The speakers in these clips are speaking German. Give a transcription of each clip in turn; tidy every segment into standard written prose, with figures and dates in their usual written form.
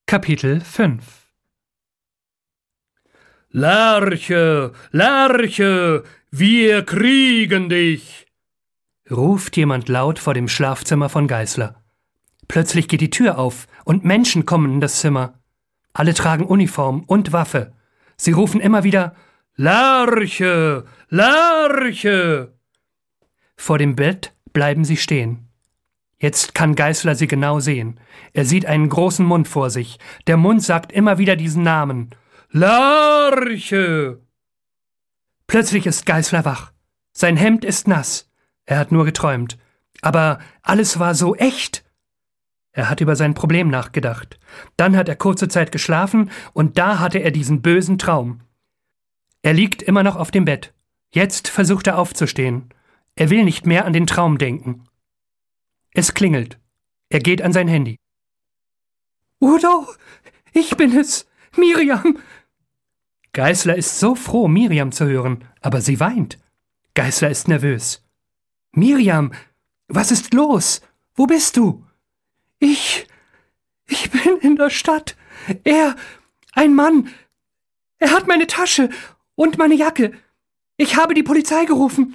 Kapitel 5 »Lerche, Lerche, wir kriegen dich«, ruft jemand laut vor dem Schlafzimmer von Geißler. Plötzlich geht die Tür auf und Menschen kommen in das Zimmer. Alle tragen Uniform und Waffe. Sie rufen immer wieder »Lerche, Lerche«. Vor dem Bett bleiben sie stehen. Jetzt kann Geißler sie genau sehen. Er sieht einen großen Mund vor sich. Der Mund sagt immer wieder diesen Namen. »Lerche«. Plötzlich ist Geißler wach. Sein Hemd ist nass. Er hat nur geträumt. Aber alles war so echt. Er hat über sein Problem nachgedacht. Dann hat er kurze Zeit geschlafen und da hatte er diesen bösen Traum. Er liegt immer noch auf dem Bett. Jetzt versucht er aufzustehen. Er will nicht mehr an den Traum denken. Es klingelt. Er geht an sein Handy. »Udo, ich bin es, Miriam!« Geißler ist so froh, Miriam zu hören, aber sie weint. Geißler ist nervös. »Miriam, was ist los? Wo bist du?« Ich bin in der Stadt. Ein Mann, er hat meine Tasche und meine Jacke. Ich habe die Polizei gerufen.«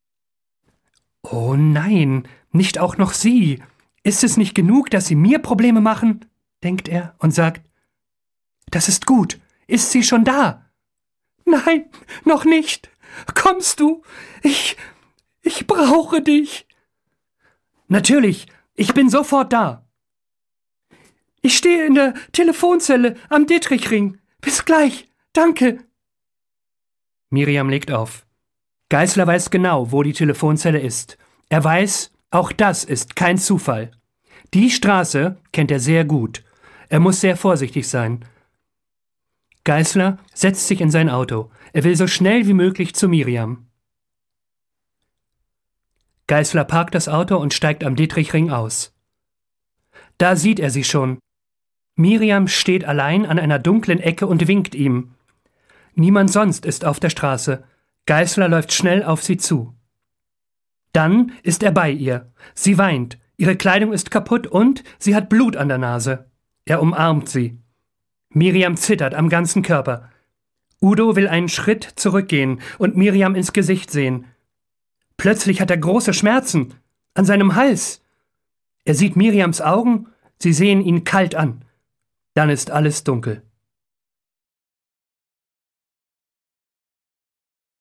»Oh nein, nicht auch noch Sie. Ist es nicht genug, dass Sie mir Probleme machen?« denkt er und sagt, »Das ist gut. Ist sie schon da?« »Nein, noch nicht. Kommst du? Ich brauche dich.« »Natürlich, ich bin sofort da.« »Ich stehe in der Telefonzelle am Dittrichring. Bis gleich. Danke.« Miriam legt auf. Geißler weiß genau, wo die Telefonzelle ist. Er weiß, auch das ist kein Zufall. Die Straße kennt er sehr gut. Er muss sehr vorsichtig sein. Geißler setzt sich in sein Auto. Er will so schnell wie möglich zu Miriam. Geißler parkt das Auto und steigt am Dittrichring aus. Da sieht er sie schon. Miriam steht allein an einer dunklen Ecke und winkt ihm. Niemand sonst ist auf der Straße. Geißler läuft schnell auf sie zu. Dann ist er bei ihr. Sie weint. Ihre Kleidung ist kaputt und sie hat Blut an der Nase. Er umarmt sie. Miriam zittert am ganzen Körper. Udo will einen Schritt zurückgehen und Miriam ins Gesicht sehen. Plötzlich hat er große Schmerzen an seinem Hals. Er sieht Miriams Augen, sie sehen ihn kalt an. Dann ist alles dunkel.